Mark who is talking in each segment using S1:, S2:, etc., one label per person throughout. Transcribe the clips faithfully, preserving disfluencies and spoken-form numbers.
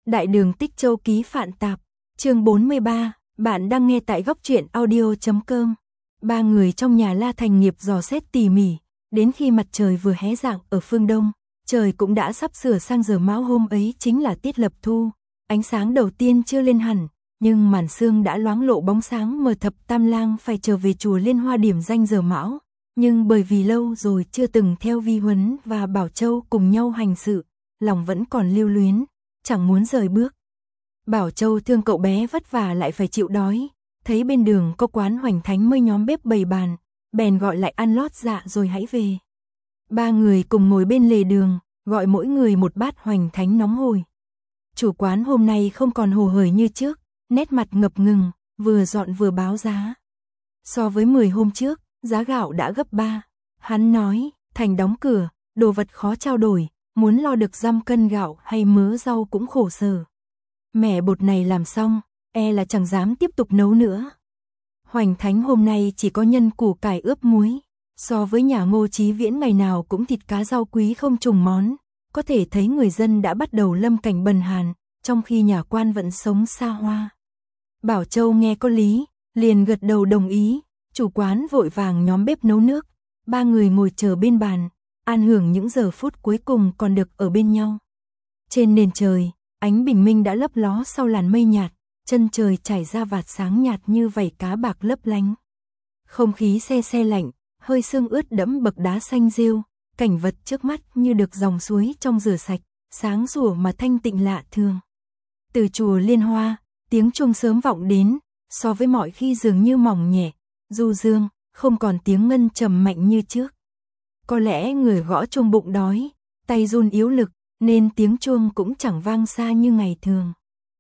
S1: Đại đường Tích Châu ký Phạn Tạp, chương bốn mươi ba, bạn đang nghe tại góc truyện audio chấm com. Ba người trong nhà La Thành Nghiệp dò xét tỉ mỉ, đến khi mặt trời vừa hé rạng ở phương đông, trời cũng đã sắp sửa sang giờ mão. Hôm ấy chính là tiết lập thu, ánh sáng đầu tiên chưa lên hẳn, nhưng màn sương đã loáng lộ bóng sáng mờ. Thập Tam Lang phải trở về chùa Liên Hoa điểm danh giờ mão, nhưng bởi vì lâu rồi chưa từng theo Vi Huấn và Bảo Châu cùng nhau hành sự, lòng vẫn còn lưu luyến, chẳng muốn rời bước. Bảo Châu thương cậu bé vất vả lại phải chịu đói, thấy bên đường có quán Hoành Thánh mời nhóm bếp bày bàn, bèn gọi lại ăn lót dạ rồi hãy về. Ba người cùng ngồi bên lề đường, gọi mỗi người một bát Hoành Thánh nóng hổi. Chủ quán hôm nay không còn hồ hởi như trước, nét mặt ngập ngừng, vừa dọn vừa báo giá. So với mười hôm trước, giá gạo đã gấp ba. Hắn nói, Thành đóng cửa, đồ vật khó trao đổi, muốn lo được dăm cân gạo hay mớ rau cũng khổ sở. Mẻ bột này làm xong, e là chẳng dám tiếp tục nấu nữa. Hoành Thánh hôm nay chỉ có nhân củ cải ướp muối, so với nhà Ngô Chí Viễn ngày nào cũng thịt cá rau quý không trùng món, có thể thấy người dân đã bắt đầu lâm cảnh bần hàn, trong khi nhà quan vẫn sống xa hoa. Bảo Châu nghe có lý, liền gật đầu đồng ý, chủ quán vội vàng nhóm bếp nấu nước, ba người ngồi chờ bên bàn, an hưởng những giờ phút cuối cùng còn được ở bên nhau. Trên nền trời, ánh bình minh đã lấp ló sau làn mây nhạt, chân trời trải ra vạt sáng nhạt như vảy cá bạc lấp lánh. Không khí se se lạnh, hơi sương ướt đẫm bậc đá xanh rêu, cảnh vật trước mắt như được dòng suối trong rửa sạch, sáng sủa mà thanh tịnh lạ thường. Từ chùa Liên Hoa, tiếng chuông sớm vọng đến, so với mọi khi dường như mỏng nhẹ, du dương, không còn tiếng ngân trầm mạnh như trước. Có lẽ người gõ chuông bụng đói, tay run yếu lực, nên tiếng chuông cũng chẳng vang xa như ngày thường.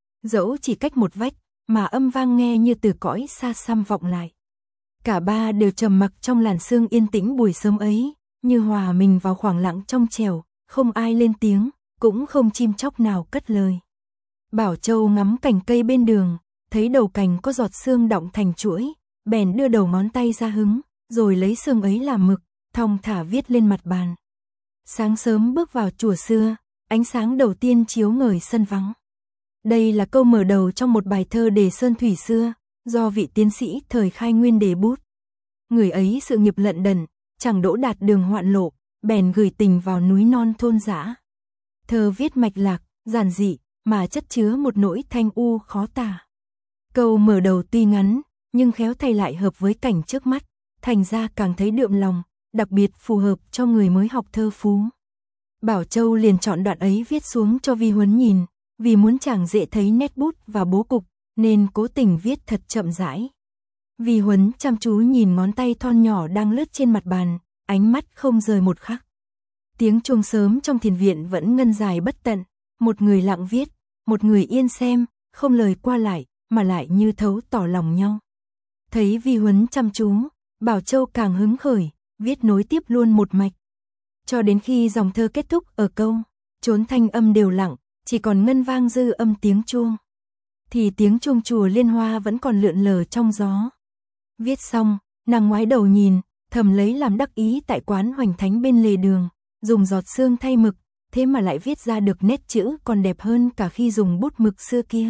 S1: Dẫu chỉ cách một vách, mà âm vang nghe như từ cõi xa xăm vọng lại. Cả ba đều trầm mặc trong làn sương yên tĩnh buổi sớm ấy, như hòa mình vào khoảng lặng trong trẻo, không ai lên tiếng, cũng không chim chóc nào cất lời. Bảo Châu ngắm cành cây bên đường, thấy đầu cành có giọt sương đọng thành chuỗi, bèn đưa đầu ngón tay ra hứng, rồi lấy sương ấy làm mực, thong thả viết lên mặt bàn. Sáng sớm bước vào chùa xưa, ánh sáng đầu tiên chiếu ngời sân vắng. Đây là câu mở đầu trong một bài thơ đề sơn thủy xưa, do vị tiến sĩ thời Khai Nguyên đề bút. Người ấy sự nghiệp lận đận, chẳng đỗ đạt đường hoạn lộ, bèn gửi tình vào núi non thôn dã. Thơ viết mạch lạc, giản dị, mà chất chứa một nỗi thanh u khó tả. Câu mở đầu tuy ngắn, nhưng khéo thay lại hợp với cảnh trước mắt, thành ra càng thấy đượm lòng, đặc biệt phù hợp cho người mới học thơ phú. Bảo Châu liền chọn đoạn ấy viết xuống cho Vi Huấn nhìn, vì muốn chàng dễ thấy nét bút và bố cục, nên cố tình viết thật chậm rãi. Vi Huấn chăm chú nhìn ngón tay thon nhỏ đang lướt trên mặt bàn, ánh mắt không rời một khắc. Tiếng chuông sớm trong thiền viện vẫn ngân dài bất tận, một người lặng viết, một người yên xem, không lời qua lại, mà lại như thấu tỏ lòng nhau. Thấy Vi Huấn chăm chú, Bảo Châu càng hứng khởi, viết nối tiếp luôn một mạch. Cho đến khi dòng thơ kết thúc ở câu, chốn thanh âm đều lặng, chỉ còn ngân vang dư âm tiếng chuông. Thì tiếng chuông chùa Liên Hoa vẫn còn lượn lờ trong gió. Viết xong, nàng ngoái đầu nhìn, thầm lấy làm đắc ý tại quán Hoành Thánh bên lề đường, dùng giọt sương thay mực, thế mà lại viết ra được nét chữ còn đẹp hơn cả khi dùng bút mực xưa kia.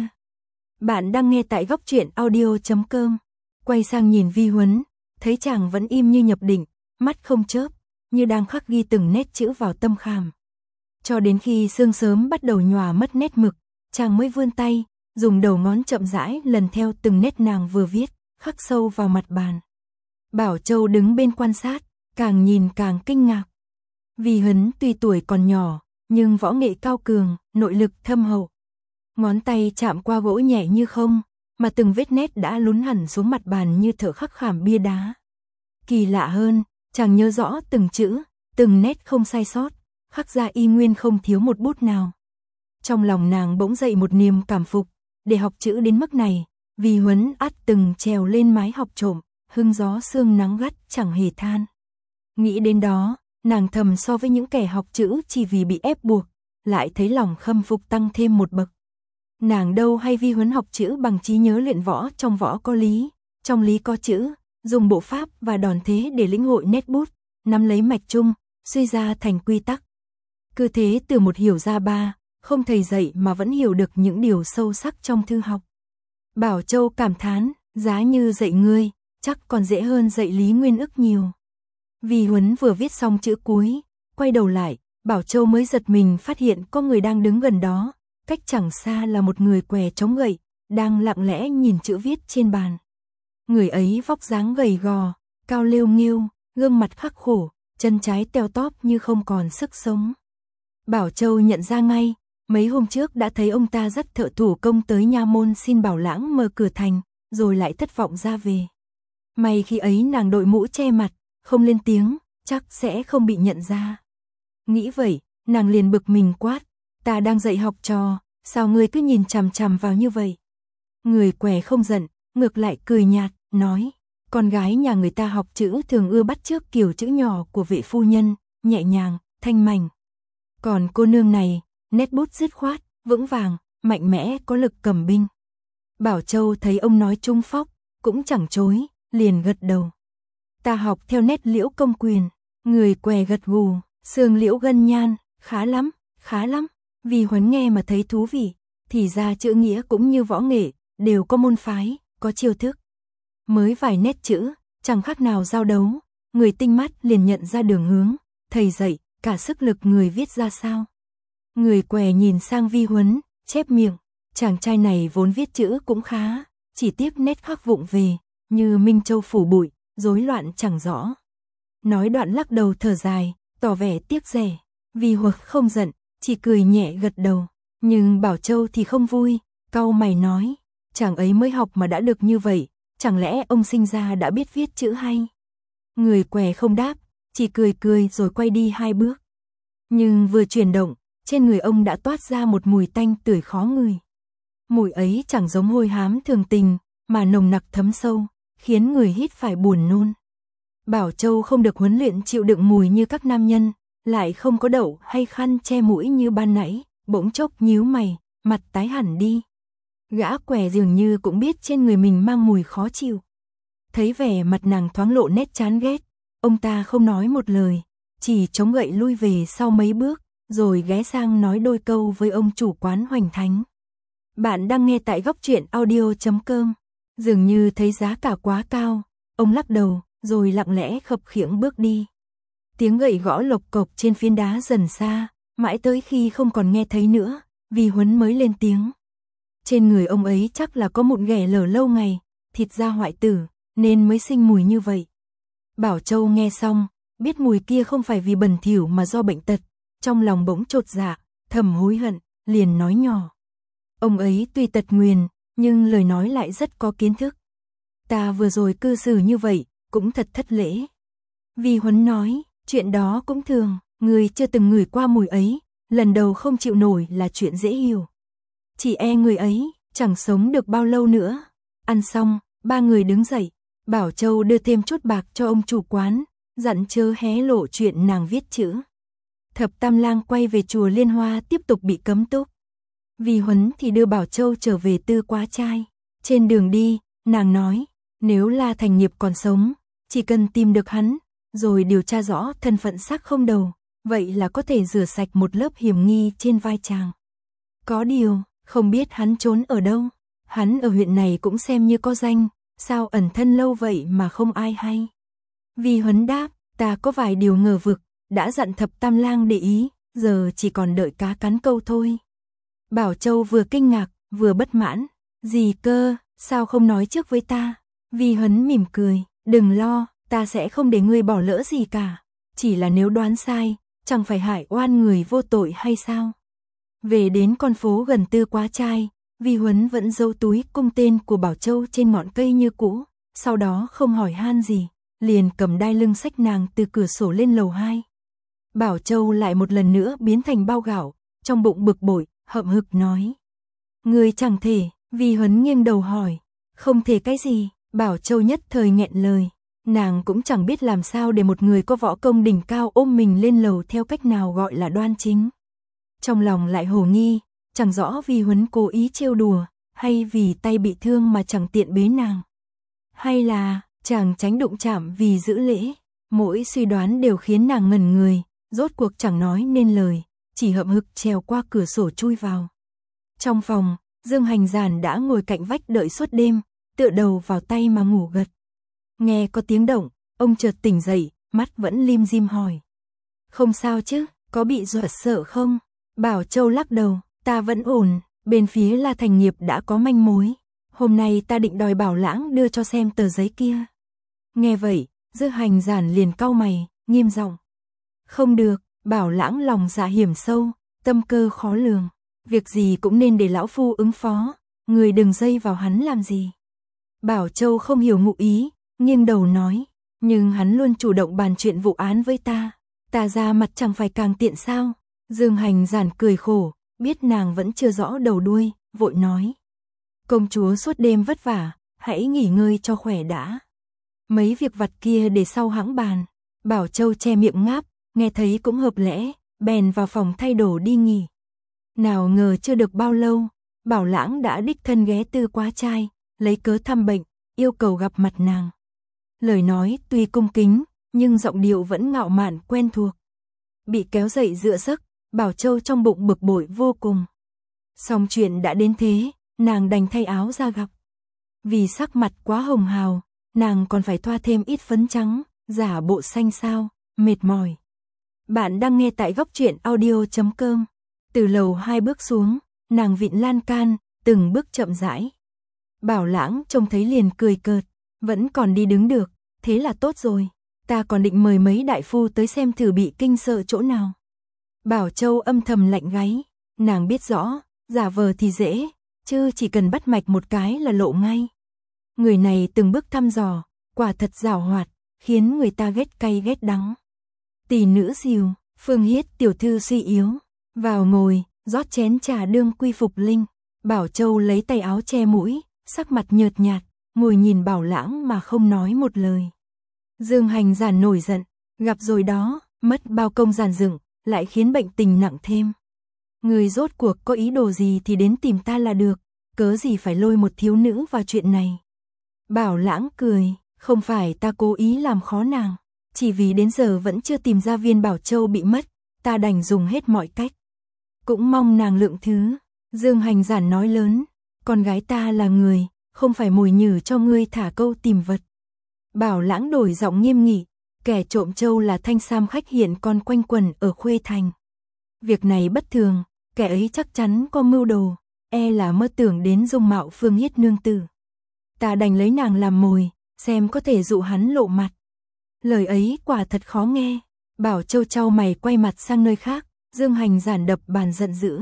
S1: Bạn đang nghe tại góc truyện audio chấm com. Quay sang nhìn Vi Huấn, thấy chàng vẫn im như nhập định, mắt không chớp, như đang khắc ghi từng nét chữ vào tâm khảm. Cho đến khi sương sớm bắt đầu nhòa mất nét mực, chàng mới vươn tay, dùng đầu ngón chậm rãi lần theo từng nét nàng vừa viết, khắc sâu vào mặt bàn. Bảo Châu đứng bên quan sát, càng nhìn càng kinh ngạc. Vi Huấn tuy tuổi còn nhỏ, nhưng võ nghệ cao cường, nội lực thâm hậu. Ngón tay chạm qua gỗ nhẹ như không, mà từng vết nét đã lún hẳn xuống mặt bàn như thợ khắc khảm bia đá. Kỳ lạ hơn, chàng nhớ rõ từng chữ, từng nét không sai sót, khắc ra y nguyên không thiếu một bút nào. Trong lòng nàng bỗng dậy một niềm cảm phục, để học chữ đến mức này, Vi Huấn ắt từng trèo lên mái học trộm, hưng gió sương nắng gắt chẳng hề than. Nghĩ đến đó, nàng thầm so với những kẻ học chữ chỉ vì bị ép buộc, lại thấy lòng khâm phục tăng thêm một bậc. Nàng đâu hay Vi Huấn học chữ bằng trí nhớ luyện võ, trong võ có lý, trong lý có chữ, dùng bộ pháp và đòn thế để lĩnh hội nét bút, nắm lấy mạch chung, suy ra thành quy tắc. Cứ thế từ một hiểu ra ba, không thầy dạy mà vẫn hiểu được những điều sâu sắc trong thư học. Bảo Châu cảm thán, giá như dạy ngươi, chắc còn dễ hơn dạy Lý Nguyên Ức nhiều. Vi Huấn vừa viết xong chữ cuối, quay đầu lại, Bảo Châu mới giật mình phát hiện có người đang đứng gần đó, cách chẳng xa là một người què chống gậy, đang lặng lẽ nhìn chữ viết trên bàn. Người ấy vóc dáng gầy gò, cao lêu nghêu, gương mặt khắc khổ, chân trái teo tóp như không còn sức sống. Bảo Châu nhận ra ngay, mấy hôm trước đã thấy ông ta dắt thợ thủ công tới nha môn xin Bảo Lãng mở cửa thành, rồi lại thất vọng ra về. May khi ấy nàng đội mũ che mặt, không lên tiếng, chắc sẽ không bị nhận ra. Nghĩ vậy, nàng liền bực mình quát, ta đang dạy học trò, sao ngươi cứ nhìn chằm chằm vào như vậy? Người què không giận, ngược lại cười nhạt, nói, con gái nhà người ta học chữ thường ưa bắt chước kiểu chữ nhỏ của vệ phu nhân, nhẹ nhàng, thanh mảnh. Còn cô nương này, nét bút dứt khoát, vững vàng, mạnh mẽ, có lực cầm binh. Bảo Châu thấy ông nói trung phóc, cũng chẳng chối, liền gật đầu. Ta học theo nét Liễu Công Quyền. Người què gật gù, Sương Liễu Gân Nhan, khá lắm, khá lắm. Vi Huấn nghe mà thấy thú vị, thì ra chữ nghĩa cũng như võ nghệ, đều có môn phái, có chiêu thức. Mới vài nét chữ, chẳng khác nào giao đấu, người tinh mắt liền nhận ra đường hướng, thầy dạy, cả sức lực người viết ra sao. Người què nhìn sang Vi Huấn, chép miệng, chàng trai này vốn viết chữ cũng khá, chỉ tiếc nét khắc vụng về, như Minh Châu phủ bụi, rối loạn chẳng rõ. Nói đoạn lắc đầu thở dài, tỏ vẻ tiếc rẻ. Vi Huấn không giận, chỉ cười nhẹ gật đầu, nhưng Bảo Châu thì không vui, cau mày nói, chàng ấy mới học mà đã được như vậy, chẳng lẽ ông sinh ra đã biết viết chữ hay? Người què không đáp, chỉ cười cười rồi quay đi hai bước. Nhưng vừa chuyển động, trên người ông đã toát ra một mùi tanh tưởi khó ngửi. Mùi ấy chẳng giống hôi hám thường tình, mà nồng nặc thấm sâu, khiến người hít phải buồn nôn. Bảo Châu không được huấn luyện chịu đựng mùi như các nam nhân, lại không có đậu hay khăn che mũi như ban nãy, bỗng chốc nhíu mày, mặt tái hẳn đi. Gã què dường như cũng biết trên người mình mang mùi khó chịu. Thấy vẻ mặt nàng thoáng lộ nét chán ghét, ông ta không nói một lời, chỉ chống gậy lui về sau mấy bước, rồi ghé sang nói đôi câu với ông chủ quán Hoành Thánh. Bạn đang nghe tại góc truyện audio chấm com. Dường như thấy giá cả quá cao, ông lắc đầu, rồi lặng lẽ khập khiễng bước đi. Tiếng gậy gõ lộc cộc trên phiến đá dần xa, mãi tới khi không còn nghe thấy nữa, Vi Huấn mới lên tiếng. Trên người ông ấy chắc là có mụn ghẻ lở lâu ngày, thịt da hoại tử, nên mới sinh mùi như vậy. Bảo Châu nghe xong, biết mùi kia không phải vì bẩn thỉu mà do bệnh tật, trong lòng bỗng chột dạ, thầm hối hận, liền nói nhỏ. Ông ấy tuy tật nguyền, nhưng lời nói lại rất có kiến thức. Ta vừa rồi cư xử như vậy, cũng thật thất lễ. Vi Huấn nói, chuyện đó cũng thường, người chưa từng ngửi qua mùi ấy, lần đầu không chịu nổi là chuyện dễ hiểu. Chỉ e người ấy, chẳng sống được bao lâu nữa. Ăn xong, ba người đứng dậy, Bảo Châu đưa thêm chút bạc cho ông chủ quán, dặn chớ hé lộ chuyện nàng viết chữ. Thập Tam Lang quay về chùa Liên Hoa tiếp tục bị cấm túc. Vi Huấn thì đưa Bảo Châu trở về Tư Quá Trai. Trên đường đi, nàng nói, nếu La Thành Nghiệp còn sống, chỉ cần tìm được hắn, rồi điều tra rõ thân phận xác không đầu, vậy là có thể rửa sạch một lớp hiểm nghi trên vai chàng. Có điều, không biết hắn trốn ở đâu, hắn ở huyện này cũng xem như có danh, sao ẩn thân lâu vậy mà không ai hay. Vi Huấn đáp, ta có vài điều ngờ vực, đã dặn Thập Tam Lang để ý, giờ chỉ còn đợi cá cắn câu thôi. Bảo Châu vừa kinh ngạc, vừa bất mãn, gì cơ, sao không nói trước với ta? Vi Huấn mỉm cười, đừng lo, ta sẽ không để ngươi bỏ lỡ gì cả, chỉ là nếu đoán sai, chẳng phải hại oan người vô tội hay sao? Về đến con phố gần Tư Quá Trai, Vi Huấn vẫn giấu túi cung tên của Bảo Châu trên ngọn cây như cũ, sau đó không hỏi han gì, liền cầm đai lưng xách nàng từ cửa sổ lên lầu hai. Bảo Châu lại một lần nữa biến thành bao gạo, trong bụng bực bội, hậm hực nói. Người chẳng thể, Vi Huấn nghiêng đầu hỏi, không thể cái gì, Bảo Châu nhất thời nghẹn lời, nàng cũng chẳng biết làm sao để một người có võ công đỉnh cao ôm mình lên lầu theo cách nào gọi là đoan chính. Trong lòng lại hồ nghi, chẳng rõ Vi Huấn cố ý trêu đùa, hay vì tay bị thương mà chẳng tiện bế nàng. Hay là, chàng tránh đụng chạm vì giữ lễ, mỗi suy đoán đều khiến nàng ngẩn người, rốt cuộc chẳng nói nên lời, chỉ hậm hực trèo qua cửa sổ chui vào. Trong phòng, Dương Hành Giản đã ngồi cạnh vách đợi suốt đêm, tựa đầu vào tay mà ngủ gật. Nghe có tiếng động, ông chợt tỉnh dậy, mắt vẫn lim dim hỏi. Không sao chứ, có bị dọa sợ không? Bảo Châu lắc đầu, ta vẫn ổn, bên phía La Thành Nghiệp đã có manh mối. Hôm nay ta định đòi Bảo Lãng đưa cho xem tờ giấy kia. Nghe vậy, Dương Hành Giản liền cau mày, nghiêm giọng. Không được, Bảo Lãng lòng dạ hiểm sâu, tâm cơ khó lường. Việc gì cũng nên để lão phu ứng phó, người đừng dây vào hắn làm gì. Bảo Châu không hiểu ngụ ý, nghiêng đầu nói. Nhưng hắn luôn chủ động bàn chuyện vụ án với ta. Ta ra mặt chẳng phải càng tiện sao? Dương Hành Giản cười khổ, biết nàng vẫn chưa rõ đầu đuôi, vội nói. Công chúa suốt đêm vất vả, hãy nghỉ ngơi cho khỏe đã. Mấy việc vặt kia để sau hãng bàn. Bảo Châu che miệng ngáp, nghe thấy cũng hợp lẽ, bèn vào phòng thay đồ đi nghỉ. Nào ngờ chưa được bao lâu, Bảo Lãng đã đích thân ghé Tư Quá Trai, lấy cớ thăm bệnh, yêu cầu gặp mặt nàng. Lời nói tuy cung kính, nhưng giọng điệu vẫn ngạo mạn quen thuộc. Bị kéo dậy dựa giấc, Bảo Châu trong bụng bực bội vô cùng. Xong chuyện đã đến thế, nàng đành thay áo ra gặp. Vì sắc mặt quá hồng hào, nàng còn phải thoa thêm ít phấn trắng, giả bộ xanh xao, mệt mỏi. Bạn đang nghe tại góc truyện audio chấm com. Từ lầu hai bước xuống, nàng vịn lan can, từng bước chậm rãi. Bảo Lãng trông thấy liền cười cợt, vẫn còn đi đứng được, thế là tốt rồi. Ta còn định mời mấy đại phu tới xem thử bị kinh sợ chỗ nào. Bảo Châu âm thầm lạnh gáy, nàng biết rõ, giả vờ thì dễ, chứ chỉ cần bắt mạch một cái là lộ ngay. Người này từng bước thăm dò, quả thật giảo hoạt, khiến người ta ghét cay ghét đắng. Tỷ nữ dìu, Phương Hiết tiểu thư suy yếu, vào ngồi, rót chén trà đương quy phục linh. Bảo Châu lấy tay áo che mũi, sắc mặt nhợt nhạt, ngồi nhìn Bảo Lãng mà không nói một lời. Dương Hành Giản nổi giận, gặp rồi đó, mất bao công giản dựng, lại khiến bệnh tình nặng thêm. Người rốt cuộc có ý đồ gì thì đến tìm ta là được, cớ gì phải lôi một thiếu nữ vào chuyện này. Bảo Lãng cười, không phải ta cố ý làm khó nàng, chỉ vì đến giờ vẫn chưa tìm ra viên Bảo Châu bị mất, ta đành dùng hết mọi cách. Cũng mong nàng lượng thứ. Dương Hành Giản nói lớn, con gái ta là người, không phải mồi nhử cho ngươi thả câu tìm vật. Bảo Lãng đổi giọng nghiêm nghị, kẻ trộm châu là Thanh Sam khách hiện còn quanh quẩn ở Khuê Thành. Việc này bất thường, kẻ ấy chắc chắn có mưu đồ, e là mơ tưởng đến dung mạo Phương Hiết nương tử. Ta đành lấy nàng làm mồi, xem có thể dụ hắn lộ mặt. Lời ấy quả thật khó nghe. Bảo Châu trao mày quay mặt sang nơi khác, Dương Hành Giản đập bàn giận dữ.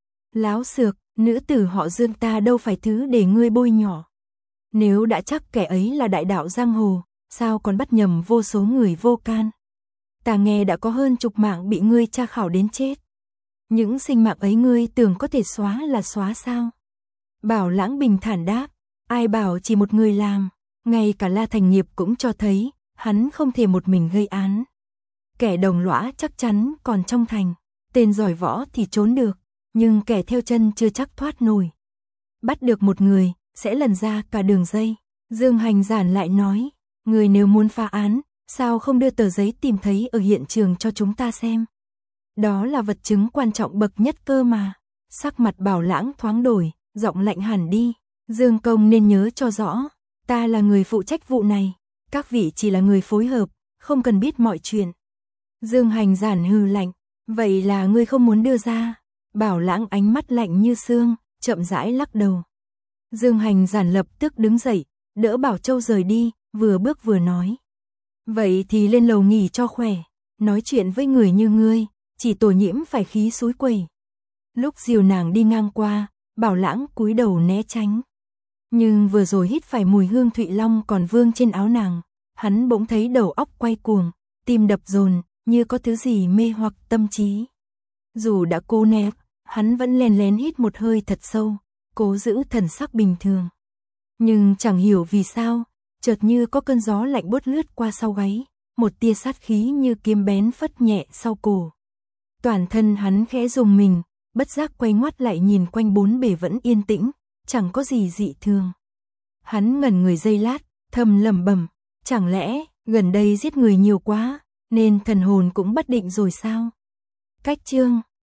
S1: Láo xược, nữ tử họ Dương ta đâu phải thứ để ngươi bôi nhỏ. Nếu đã chắc kẻ ấy là đại đạo giang hồ, sao còn bắt nhầm vô số người vô can. Ta nghe đã có hơn chục mạng bị ngươi tra khảo đến chết. Những sinh mạng ấy ngươi tưởng có thể xóa là xóa sao? Bảo Lãng bình thản đáp, ai bảo chỉ một người làm, ngay cả La Thành Nghiệp cũng cho thấy, hắn không thể một mình gây án. Kẻ đồng lõa chắc chắn còn trong thành, tên giỏi võ thì trốn được, nhưng kẻ theo chân chưa chắc thoát nổi. Bắt được một người, sẽ lần ra cả đường dây. Dương Hành Giản lại nói, người nếu muốn phá án, sao không đưa tờ giấy tìm thấy ở hiện trường cho chúng ta xem? Đó là vật chứng quan trọng bậc nhất cơ mà. Sắc mặt Bảo Lãng thoáng đổi, giọng lạnh hẳn đi. Dương công nên nhớ cho rõ, ta là người phụ trách vụ này, các vị chỉ là người phối hợp, không cần biết mọi chuyện. Dương Hành Giản hừ lạnh, vậy là ngươi không muốn đưa ra? Bảo Lãng ánh mắt lạnh như xương, chậm rãi lắc đầu. Dương Hành Giản lập tức đứng dậy, đỡ Bảo Châu rời đi, vừa bước vừa nói. Vậy thì lên lầu nghỉ cho khỏe, nói chuyện với người như ngươi, chỉ tổ nhiễm phải khí xúi quẩy. Lúc dìu nàng đi ngang qua, Bảo Lãng cúi đầu né tránh. Nhưng vừa rồi hít phải mùi hương Thụy Long còn vương trên áo nàng, hắn bỗng thấy đầu óc quay cuồng, tim đập dồn, như có thứ gì mê hoặc tâm trí. Dù đã cố né, hắn vẫn lén lén hít một hơi thật sâu, cố giữ thần sắc bình thường. Nhưng chẳng hiểu vì sao, chợt như có cơn gió lạnh buốt lướt qua sau gáy, một tia sát khí như kiếm bén phất nhẹ sau cổ. Toàn thân hắn khẽ rùng mình, bất giác quay ngoắt lại nhìn quanh bốn bề vẫn yên tĩnh, chẳng có gì dị thường. Hắn ngẩn người giây lát, thầm lẩm bẩm, chẳng lẽ gần đây giết người nhiều quá, nên thần hồn cũng bất định rồi sao? Cách chương